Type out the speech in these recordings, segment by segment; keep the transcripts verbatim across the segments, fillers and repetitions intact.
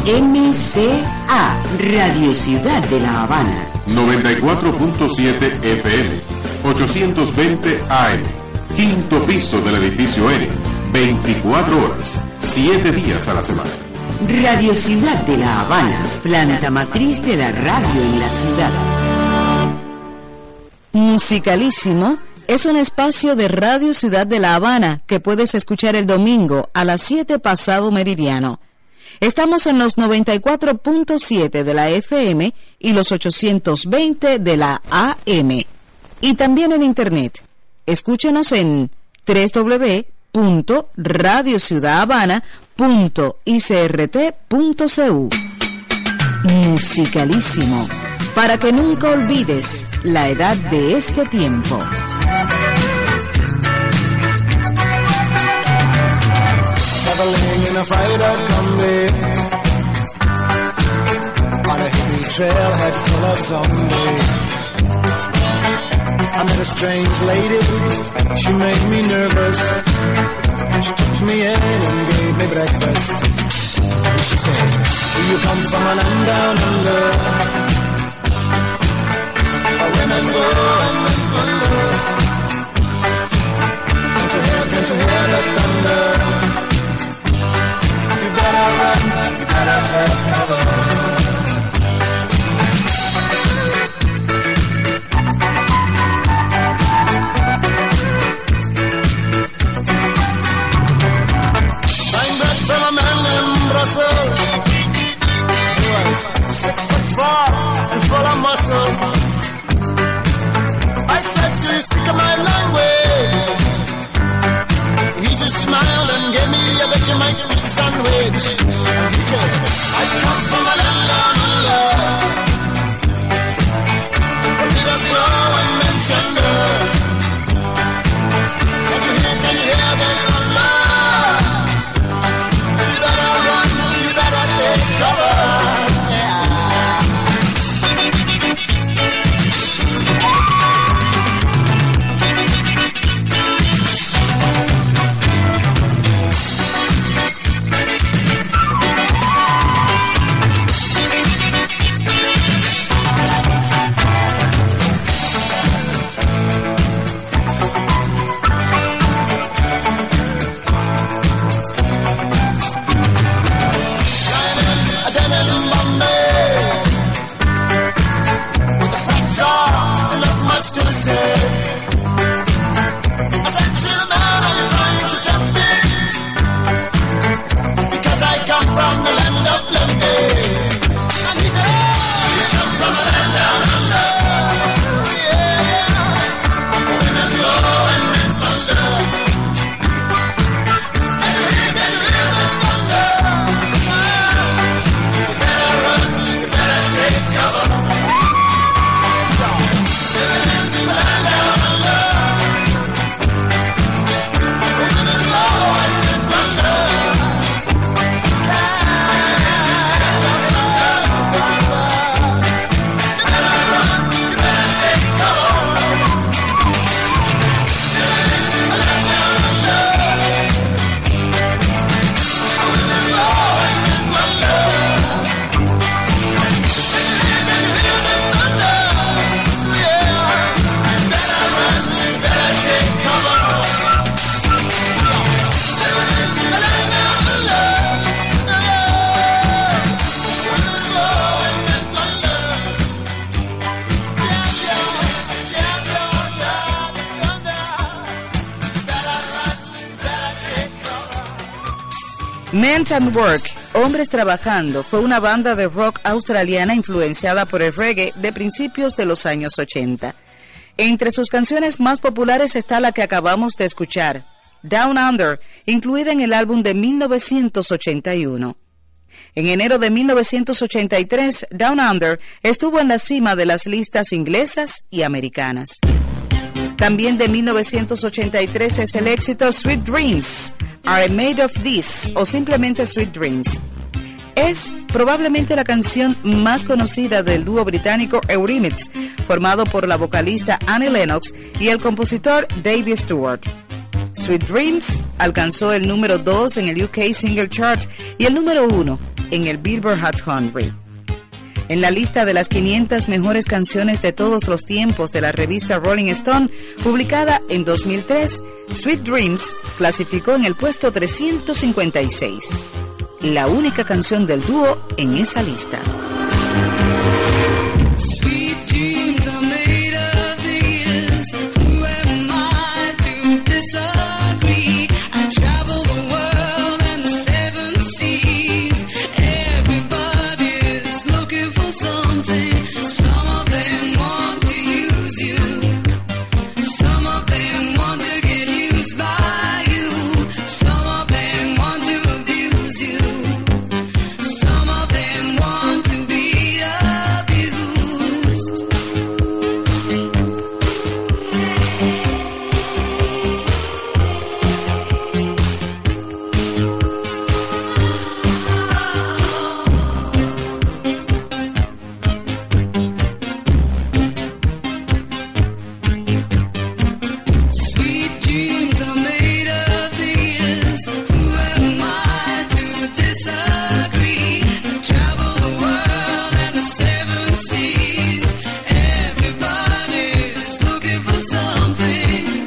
M C A, Radio Ciudad de La Habana. noventa y cuatro punto siete F M, ochocientos veinte A M. Quinto piso del edificio N. veinticuatro horas, siete días a la semana. Radio Ciudad de La Habana, planta matriz de la radio en la ciudad. Musicalísimo es un espacio de Radio Ciudad de La Habana que puedes escuchar el domingo a las siete pasado meridiano. Estamos en los noventa y cuatro punto siete de la F M y los ochocientos veinte de la A M. Y también en Internet. Escúchenos en doble u doble u doble u punto radio ciudad habana punto i c r t punto c u. Musicalísimo, para que nunca olvides la edad de este tiempo. I met a strange lady, she made me nervous. She took me in and gave me breakfast. And she said, do you come from a land down under? A women go and men wonder. Can't you hear, can't you hear the thunder? You gotta run, you gotta take cover. He was six foot four and full of muscle. I said, do you speak my language? He just smiled and gave me a Vegemite sandwich. And he said, I come from a land down under. Potatoes grow and men tender. Can you hear, can you hear the thunder? Men at Work, Hombres Trabajando, fue una banda de rock australiana influenciada por el reggae de principios de los años ochenta. Entre sus canciones más populares está la que acabamos de escuchar, Down Under, incluida en el álbum de mil novecientos ochenta y uno. En enero de mil novecientos ochenta y tres, Down Under estuvo en la cima de las listas inglesas y americanas. También de mil novecientos ochenta y tres es el éxito Sweet Dreams, Are Made of This o simplemente Sweet Dreams. Es probablemente la canción más conocida del dúo británico Eurythmics, formado por la vocalista Annie Lennox y el compositor David Stewart. Sweet Dreams alcanzó el número dos en el U K Single Chart y el número uno en el Billboard Hot cien. En la lista de las quinientas mejores canciones de todos los tiempos de la revista Rolling Stone, publicada en dos mil tres, Sweet Dreams clasificó en el puesto trescientos cincuenta y seis, la única canción del dúo en esa lista. Sweet dreams are made of these. Who am I to disagree? I travel the world and the seven seas. Everybody's looking for something. Some of them want to use you. Some of them want to get used by you. Some of them want to abuse you. Some of them want to be abused. Sweet dreams are made of these. Who am I to disagree? I travel the world and the seven seas. Everybody's looking for something.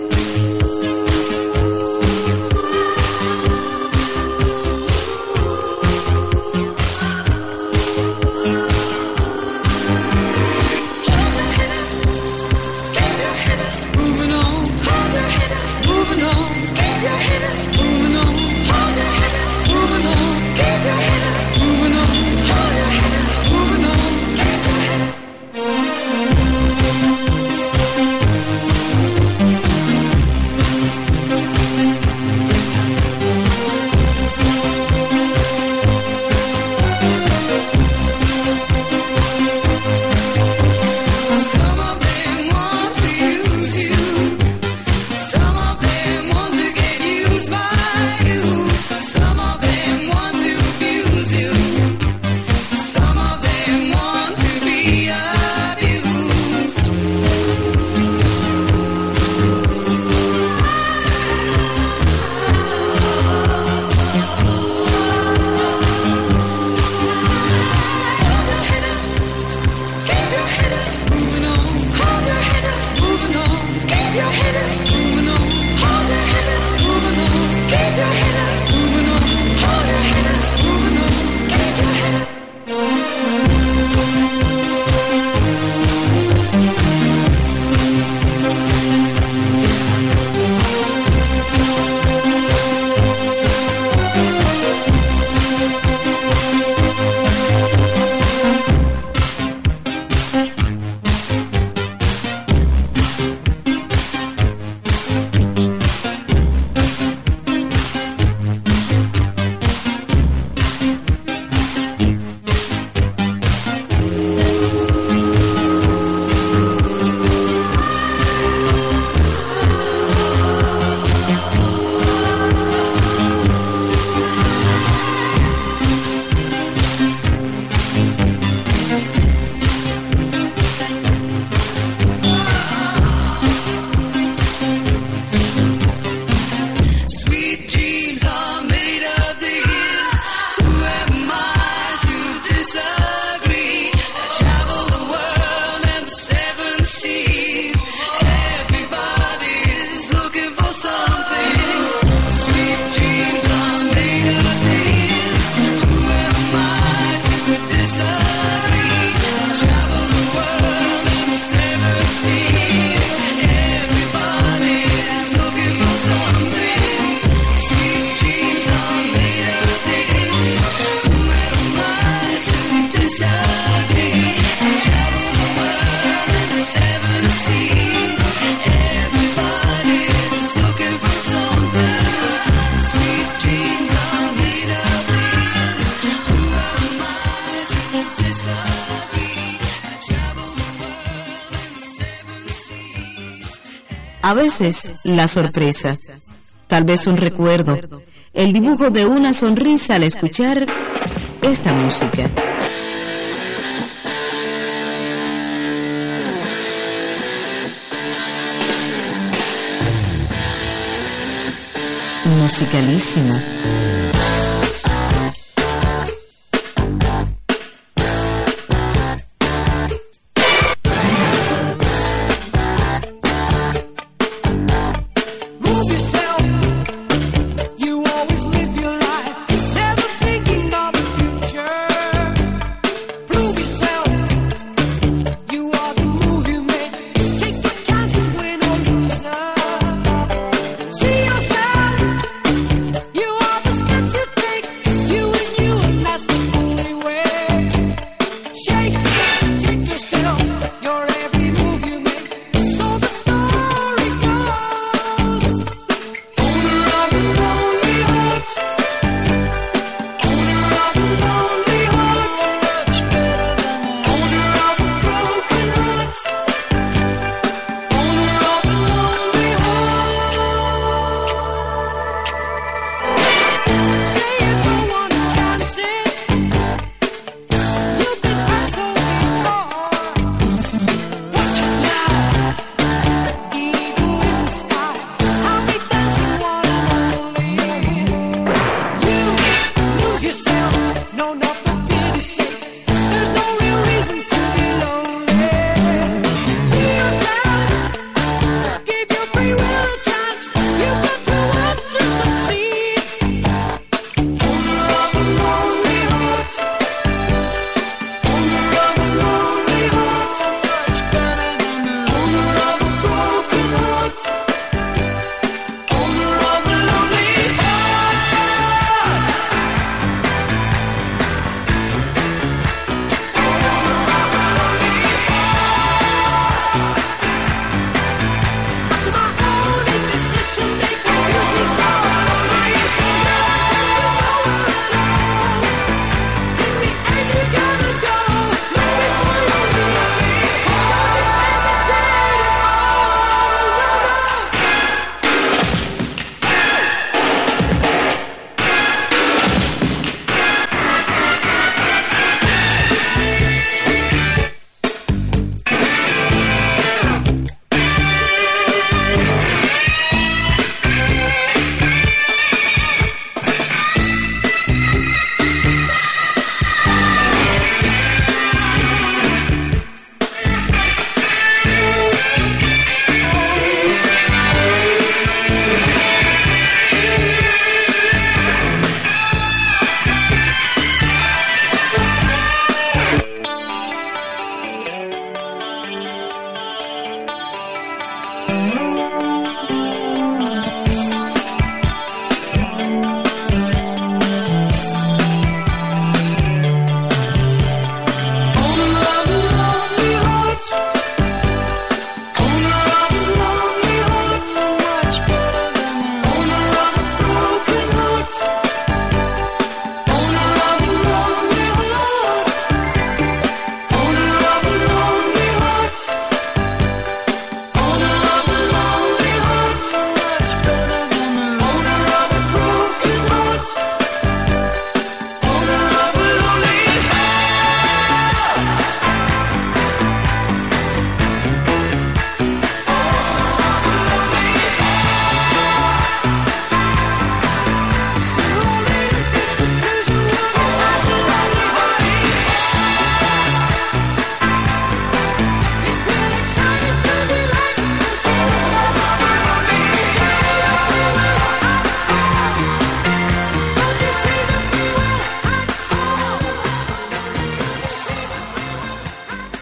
Moving on, moving on, keep your head up. Moving on, hold your head up. Moving on, keep your head up. Moving on, hold your head up. Moving on, keep your head up. Some of them want to use you. Some of them want to get used by you. Some of them want to abuse you. Some of them want to be abused. Hold your head up. Keep your head up. Moving on. Hold your head up. Moving on. Keep your head up. Moving on. Hold your head up. Moving on. Keep your head up. Moving on. Hold your head up. Moving on. Keep your head up. Sweet dreams are made of these. Who am I to disagree? I travel the world and the seven seas. Everybody's looking for something. Sweet dreams are made of these. Who am I to disagree? I travel the world and the seven seas. Everybody's looking for something. Sweet dreams are made of these. Who am I to disagree? I travel the world and the seven seas. Everybody's looking for something. Sweet dreams are made of these. Who am I to disagree? I travel the world and the seven seas. A veces, la sorpresa, tal vez un recuerdo, el dibujo de una sonrisa al escuchar esta música. Musicalísima.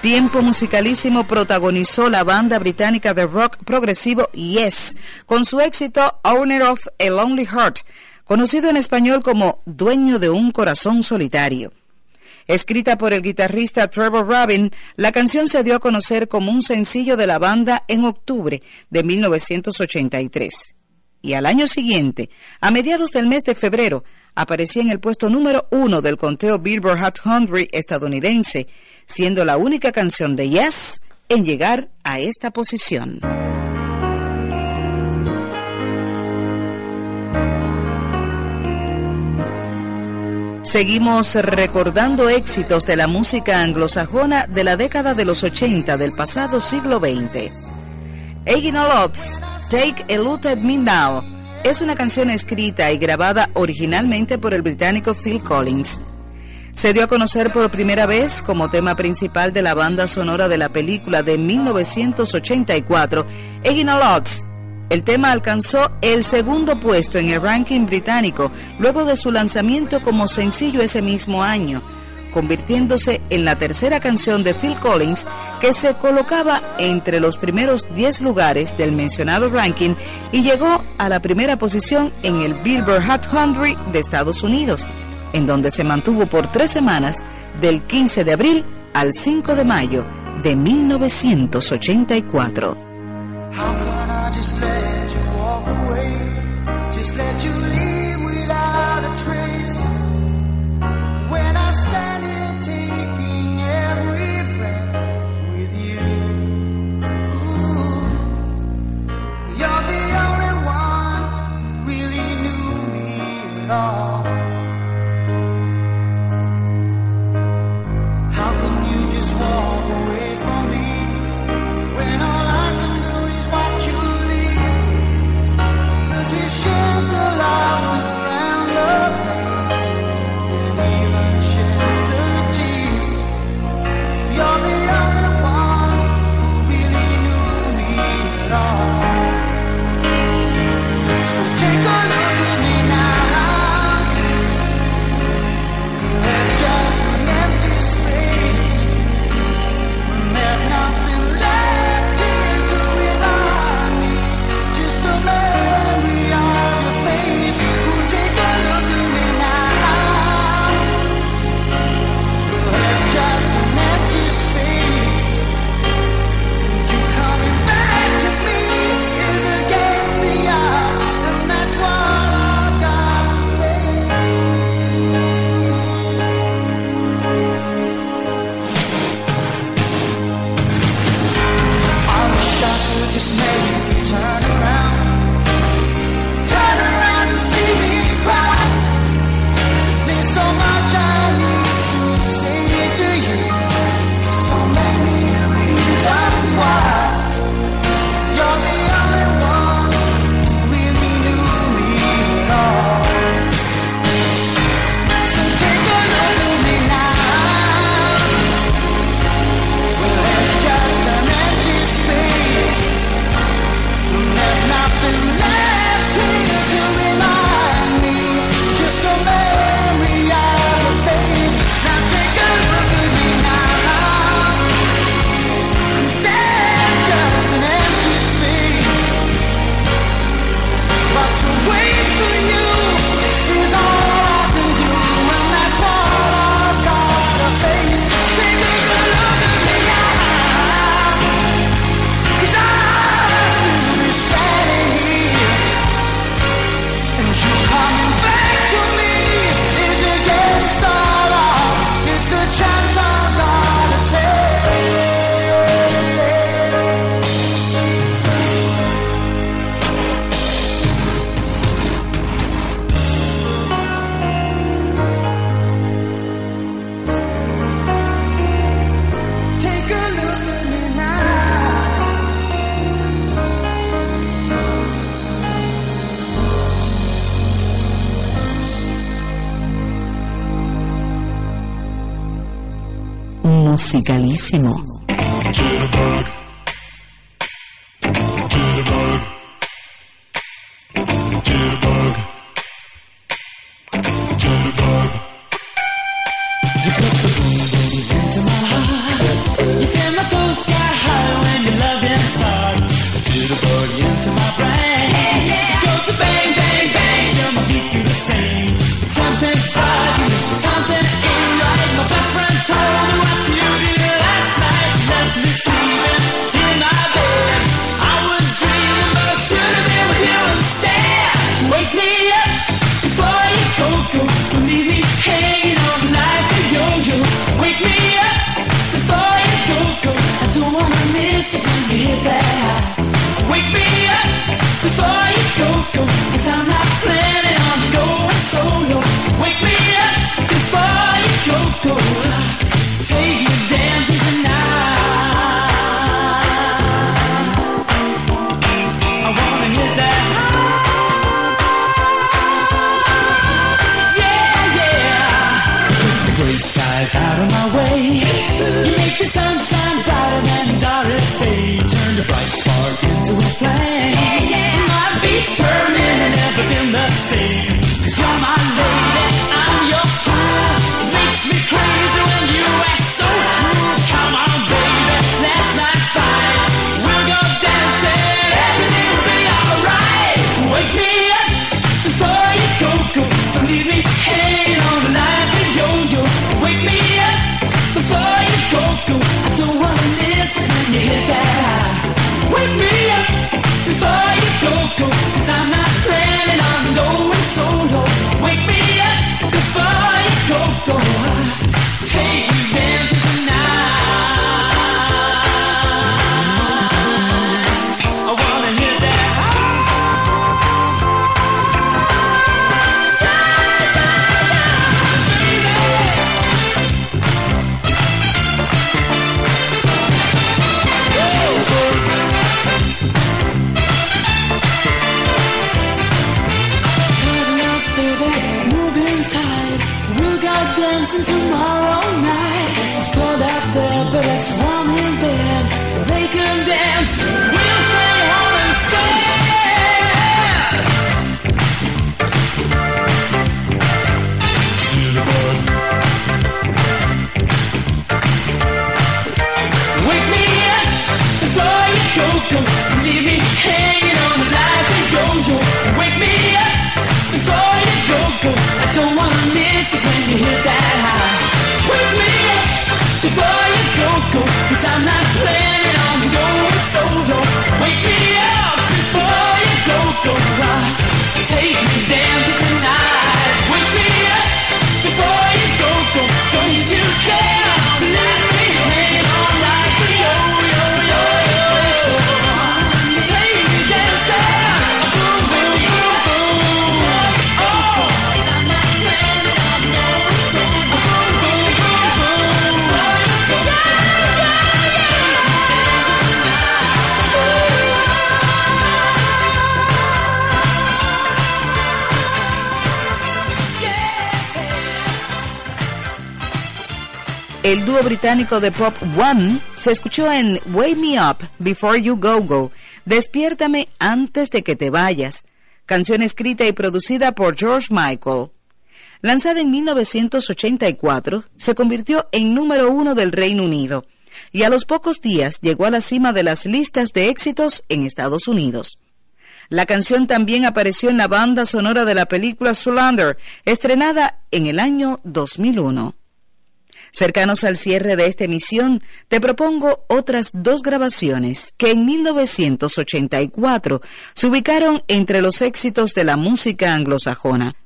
Tiempo Musicalísimo protagonizó la banda británica de rock progresivo Yes, con su éxito Owner of a Lonely Heart, conocido en español como Dueño de un Corazón Solitario. Escrita por el guitarrista Trevor Rabin, la canción se dio a conocer como un sencillo de la banda en octubre de mil novecientos ochenta y tres. Y al año siguiente, a mediados del mes de febrero, aparecía en el puesto número uno del conteo Billboard Hot cien estadounidense, siendo la única canción de Yes en llegar a esta posición. Seguimos recordando éxitos de la música anglosajona de la década de los ochenta del pasado siglo veinte. Egging All Odds, Take a Look at Me Now, es una canción escrita y grabada originalmente por el británico Phil Collins. Se dio a conocer por primera vez como tema principal de la banda sonora de la película de mil novecientos ochenta y cuatro, Egging All Odds. El tema alcanzó el segundo puesto en el ranking británico luego de su lanzamiento como sencillo ese mismo año, convirtiéndose en la tercera canción de Phil Collins que se colocaba entre los primeros diez lugares del mencionado ranking y llegó a la primera posición en el Billboard Hot cien de Estados Unidos, en donde se mantuvo por tres semanas del quince de abril al cinco de mayo de mil novecientos ochenta y cuatro. How can I just let you walk away? Just let you leave without a trace. When I stand here taking every breath with you. Ooh, you're the only one who really knew me at all. How can you just walk away from me when all I can do is watch you leave? 'Cause we've shared the laughter and the pain, and even shared the tears. You're the only one who really knew me at all. So take a look at me now. There's just an empty space when there's nothing left here to remind me. Just a memory of your face. Oh, take a look at me now. There's just an empty space, and you coming back to me is against the odds, and that's what I've got to face. I wish I could just make you turn around, turn around and see me cry. There's so much I need to say to you, so many reasons why. You're the only one who really knew me at all. So take a look at me now. Well, there's just an empty space, and there's nothing left here to remind me. Just a memory of your face. Now take a look at me now. 'Cause there's just an empty space, but to wait for you is all I can do, and that's what I've got to face. Take a good look at me now, 'cause I'm still standing here, and you coming back to me is against all odds. It's the chance I've got to take. Take a look at me now. Musicalísimo. You Wake me up before you go, go. Don't leave me hanging on like a yo-yo. Wake me up before you go, go. I don't wanna miss it when you hit that high. Wake me up before you go, go. 'Cause I'm not planning on going solo. Wake me up before you go, go. Take me dancing tonight. I wanna hit that high. Yeah, yeah. The gray skies out of my way. You make the sunshine brighter than Doris Day. Turn the bright spark into a flame. My beats per minute never been the same. 'Cause you're my lady, I'm your fool. It makes me crazy when you act so cruel. Come on, baby, let's not fight. We'll go dancing, everything will be alright. Wake me up before you go, go. Don't leave me hanging on like a yo-yo. Wake me up before you go, go. I don't wanna miss it when you hit that high. Wake me up before you go, go. 'Cause I'm not planning on going solo. Wake me up before you go, go. Take me dancing tonight. I wanna hear that we'll go dancing tomorrow night. It's cold out there, but it's warm in bed. They can dance, we'll stay home instead. To the board. Wake me up before you go, go. Don't leave me hanging on like a yo-yo. Wake me up before you go, go. I don't wanna miss it when you hit that high. Wake me up before you go, go. 'Cause I'm not planning on going solo. Wake me up before you go, go. Uh, take me dancing tonight. Wake me up before you go, go. Don't you care to let me hang on like a yo-yo, yo-yo. Take me dancing. Boom, boom, boom, boom. Oh, 'cause I'm not planning on going solo. Boom, boom, boom, boom. El dúo británico de pop One se escuchó en Wake Me Up Before You Go Go, Despiértame antes de que te vayas, canción escrita y producida por George Michael. Lanzada en mil novecientos ochenta y cuatro, se convirtió en número uno del Reino Unido y a los pocos días llegó a la cima de las listas de éxitos en Estados Unidos. La canción también apareció en la banda sonora de la película Zoolander, estrenada en el año dos mil uno. Cercanos al cierre de esta emisión, te propongo otras dos grabaciones que en mil novecientos ochenta y cuatro se ubicaron entre los éxitos de la música anglosajona.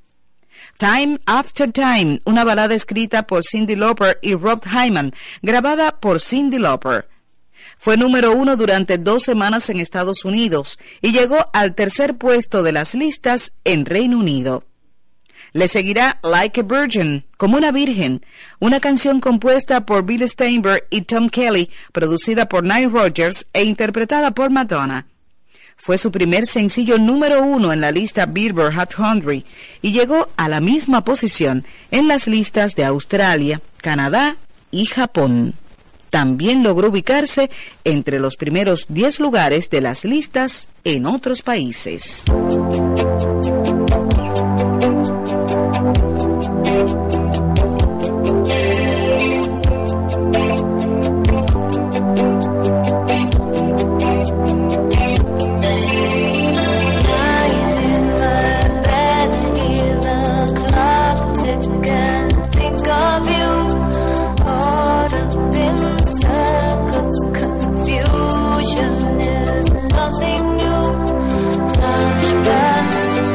Time After Time, una balada escrita por Cyndi Lauper y Rob Hyman, grabada por Cyndi Lauper. Fue número uno durante dos semanas en Estados Unidos y llegó al tercer puesto de las listas en Reino Unido. Le seguirá Like a Virgin, como una virgen, una canción compuesta por Bill Steinberg y Tom Kelly, producida por Nile Rodgers e interpretada por Madonna. Fue su primer sencillo número uno en la lista Billboard Hot cien y llegó a la misma posición en las listas de Australia, Canadá y Japón. También logró ubicarse entre los primeros diez lugares de las listas en otros países. Confusion is nothing new. Flashback.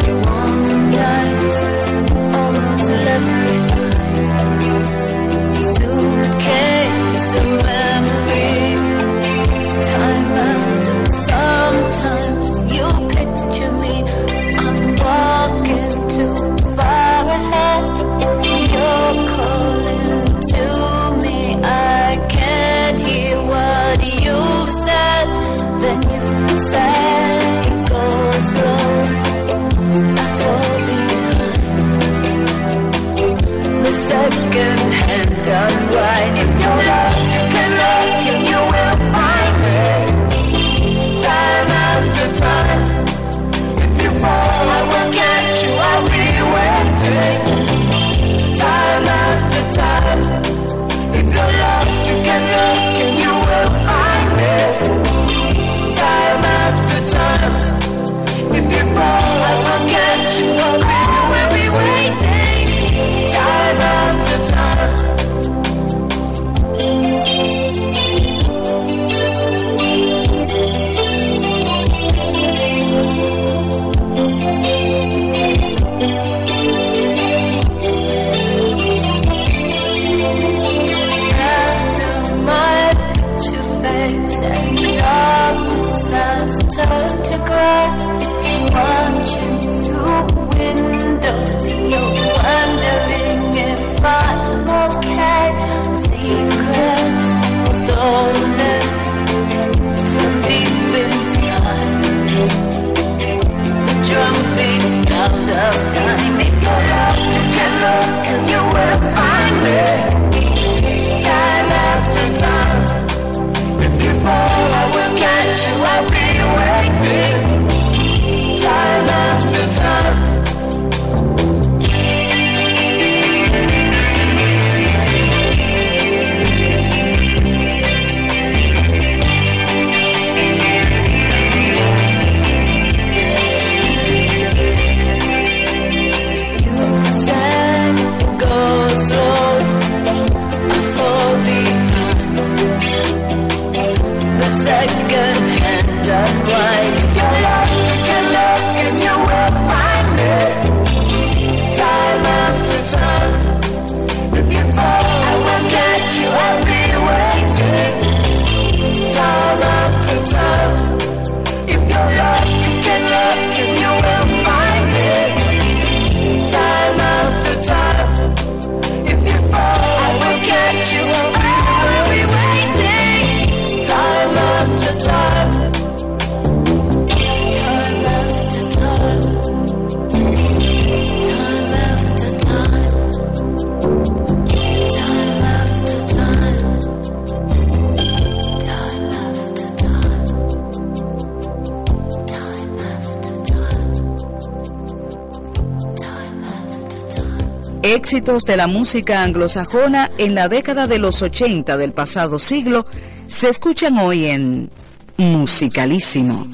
Éxitos de la música anglosajona en la década de los ochenta del pasado siglo se escuchan hoy en Musicalísimo.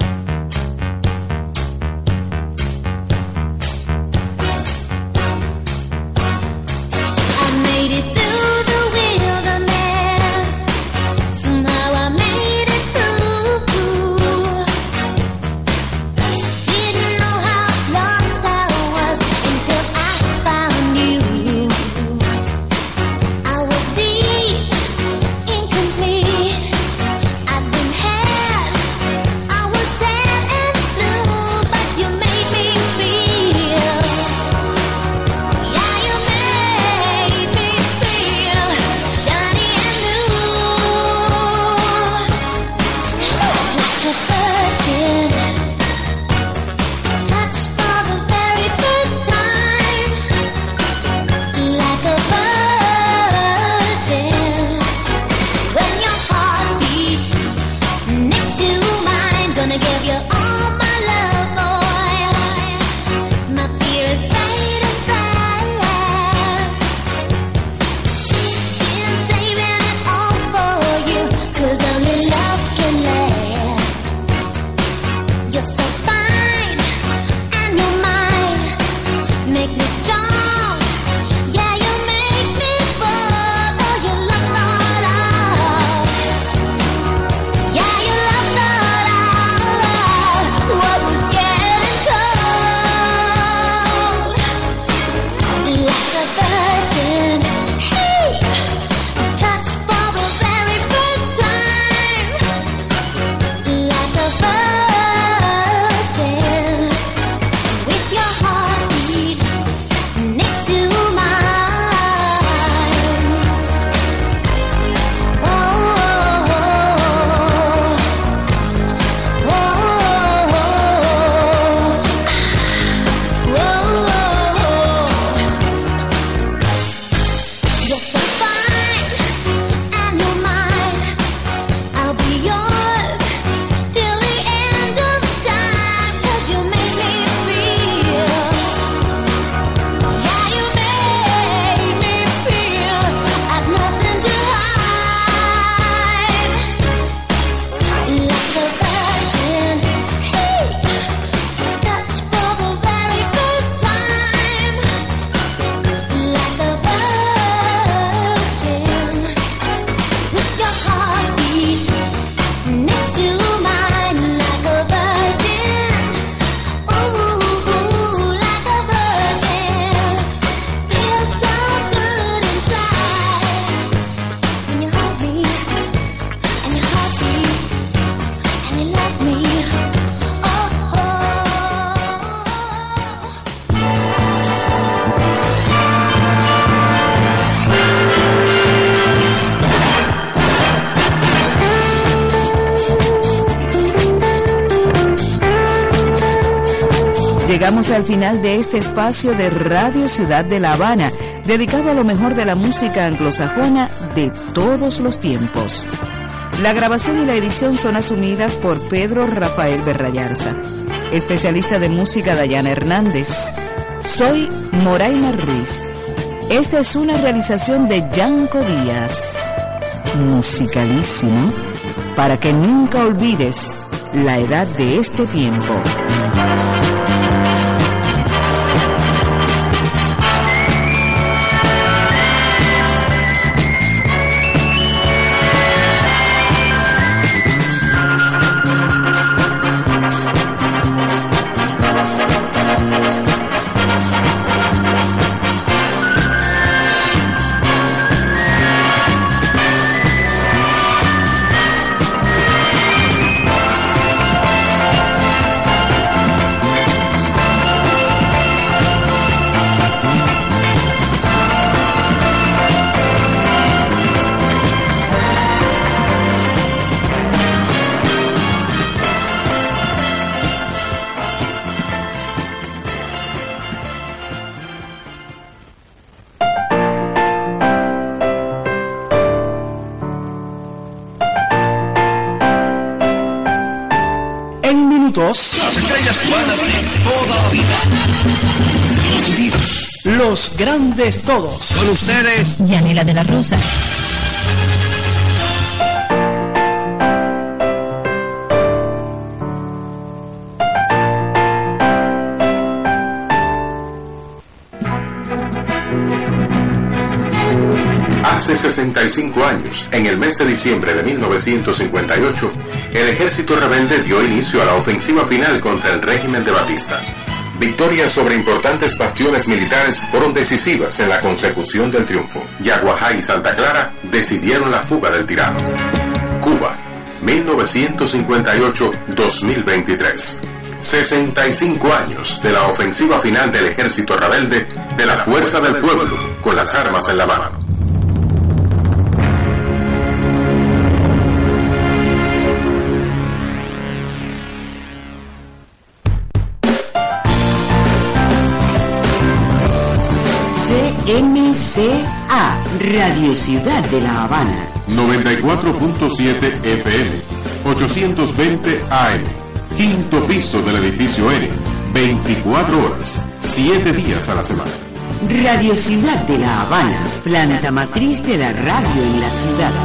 Llegamos al final de este espacio de Radio Ciudad de La Habana, dedicado a lo mejor de la música anglosajona de todos los tiempos. La grabación y la edición son asumidas por Pedro Rafael Berrayarza. Especialista de música Dayana Hernández. Soy Moraima Ruiz. Esta es una realización de Yanko Díaz. Musicalísimo, para que nunca olvides la edad de este tiempo. Las estrellas cubanas de toda la vida. Los Grandes Todos. Con ustedes, Yanela de la Rosa. Hace sesenta y cinco años, en el mes de diciembre de mil novecientos cincuenta y ocho, el ejército rebelde dio inicio a la ofensiva final contra el régimen de Batista. Victorias sobre importantes bastiones militares fueron decisivas en la consecución del triunfo. Yaguajá y Santa Clara decidieron la fuga del tirano. Cuba, mil novecientos cincuenta y ocho a dos mil veintitrés. sesenta y cinco años de la ofensiva final del ejército rebelde, de la fuerza del pueblo, con las armas en la mano. M C A, Radio Ciudad de La Habana. noventa y cuatro punto siete F M, ochocientos veinte A M. Quinto piso del edificio N. veinticuatro horas, siete días a la semana. Radio Ciudad de La Habana, planta matriz de la radio en la ciudad.